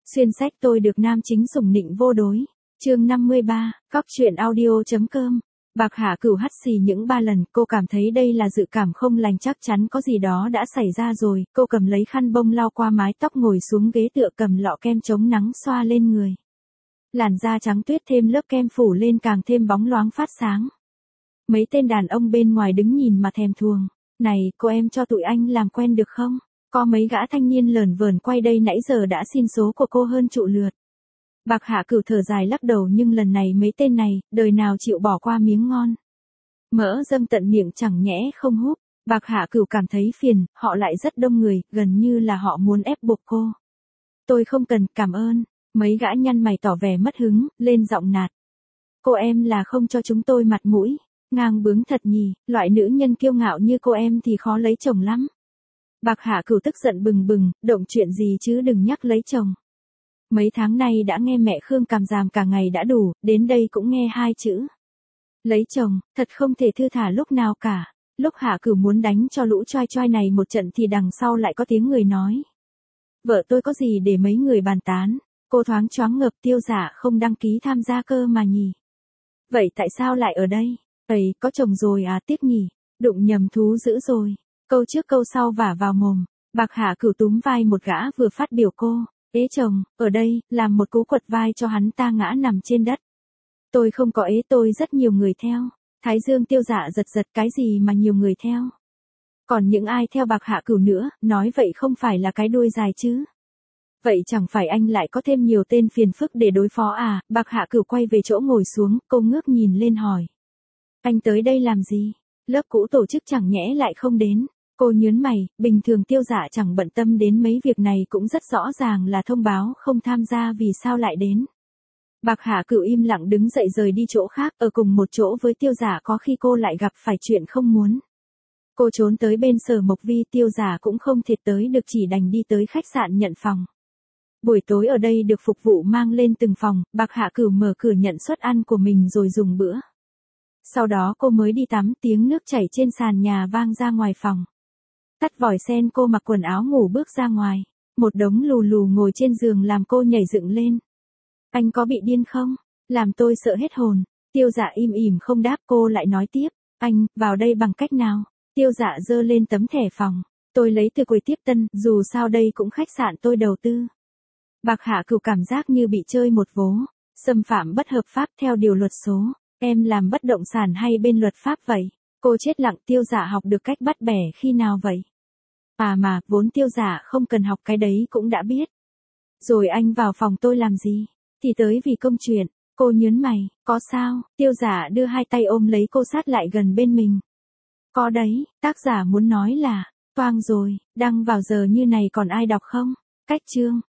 Xuyên sách tôi được nam chính sủng nịnh vô đối. Chương 53, Cóc truyện audio.com. Bạc Hạ Cửu hắt xì những 3 lần, cô cảm thấy đây là dự cảm không lành, chắc chắn có gì đó đã xảy ra rồi. Cô cầm lấy khăn bông lau qua mái tóc, ngồi xuống ghế tựa, cầm lọ kem chống nắng xoa lên người. Làn da trắng tuyết thêm lớp kem phủ lên càng thêm bóng loáng phát sáng. Mấy tên đàn ông bên ngoài đứng nhìn mà thèm thuồng. Này, cô em cho tụi anh làm quen được không? Có mấy gã thanh niên lởn vởn quay đây nãy giờ đã xin số của cô hơn trụ lượt. Bạc Hạ Cửu thở dài lắc đầu, nhưng lần này mấy tên này, đời nào chịu bỏ qua miếng ngon. Mỡ dâng tận miệng chẳng nhẽ không húp. Bạc Hạ Cửu cảm thấy phiền, họ lại rất đông người, gần như là họ muốn ép buộc cô. Tôi không cần, cảm ơn. Mấy gã nhăn mày tỏ vẻ mất hứng, lên giọng nạt. Cô em là không cho chúng tôi mặt mũi. Ngang bướng thật nhỉ, loại nữ nhân kiêu ngạo như cô em thì khó lấy chồng lắm. Bạc Hạ Cửu tức giận bừng bừng, động chuyện gì chứ đừng nhắc lấy chồng. Mấy tháng nay đã nghe mẹ Khương càm ràm cả ngày đã đủ, đến đây cũng nghe 2 chữ. Lấy chồng, thật không thể thư thả lúc nào cả. Lúc Hạ Cửu muốn đánh cho lũ choai choai này một trận thì đằng sau lại có tiếng người nói. Vợ tôi có gì để mấy người bàn tán, cô thoáng choáng ngợp, Tiêu Dạ không đăng ký tham gia cơ mà nhỉ. Vậy tại sao lại ở đây? Ấy, có chồng rồi à, tiếc nhỉ, đụng nhầm thú dữ rồi. Câu trước câu sau vả vào mồm, Bạc Hạ Cửu túm vai một gã vừa phát biểu cô. Ế chồng, ở đây, làm một cú quật vai cho hắn ta ngã nằm trên đất. Tôi không có ế, tôi rất nhiều người theo. Thái Dương Tiêu Dạ giật giật, cái gì mà nhiều người theo. Còn những ai theo Bạc Hạ Cửu nữa, nói vậy không phải là cái đuôi dài chứ. Vậy chẳng phải anh lại có thêm nhiều tên phiền phức để đối phó à? Bạc Hạ Cửu quay về chỗ ngồi xuống, cô ngước nhìn lên hỏi. Anh tới đây làm gì? Lớp cũ tổ chức chẳng nhẽ lại không đến. Cô nhớn mày, bình thường Tiêu Dạ chẳng bận tâm đến mấy việc này, cũng rất rõ ràng là thông báo không tham gia, vì sao lại đến. Bạc Hạ Cửu im lặng đứng dậy rời đi chỗ khác, ở cùng một chỗ với Tiêu Dạ có khi cô lại gặp phải chuyện không muốn. Cô trốn tới bên Sở Mộc Vi, Tiêu Dạ cũng không thể tới được, chỉ đành đi tới khách sạn nhận phòng. Buổi tối ở đây được phục vụ mang lên từng phòng, Bạc Hạ Cửu mở cửa nhận suất ăn của mình rồi dùng bữa. Sau đó cô mới đi tắm, tiếng nước chảy trên sàn nhà vang ra ngoài phòng. Tắt vòi sen, cô mặc quần áo ngủ bước ra ngoài. Một đống lù lù ngồi trên giường làm cô nhảy dựng lên. Anh có bị điên không? Làm tôi sợ hết hồn. Tiêu Dạ im ỉm không đáp, cô lại nói tiếp. Anh, vào đây bằng cách nào? Tiêu Dạ giơ lên tấm thẻ phòng. Tôi lấy từ quầy tiếp tân, dù sao đây cũng khách sạn tôi đầu tư. Bạc Hạ Cửu cảm giác như bị chơi một vố. Xâm phạm bất hợp pháp theo điều luật số. Em làm bất động sản hay bên luật pháp vậy? Cô chết lặng. Tiêu Dạ học được cách bắt bẻ khi nào vậy? À mà, vốn Tiêu Dạ không cần học cái đấy cũng đã biết. Rồi anh vào phòng tôi làm gì? Thì tới vì công chuyện. Cô nhớn mày, có sao? Tiêu Dạ đưa 2 tay ôm lấy cô sát lại gần bên mình. Có đấy, tác giả muốn nói là, toang rồi, đăng vào giờ như này còn ai đọc không? Cách chương.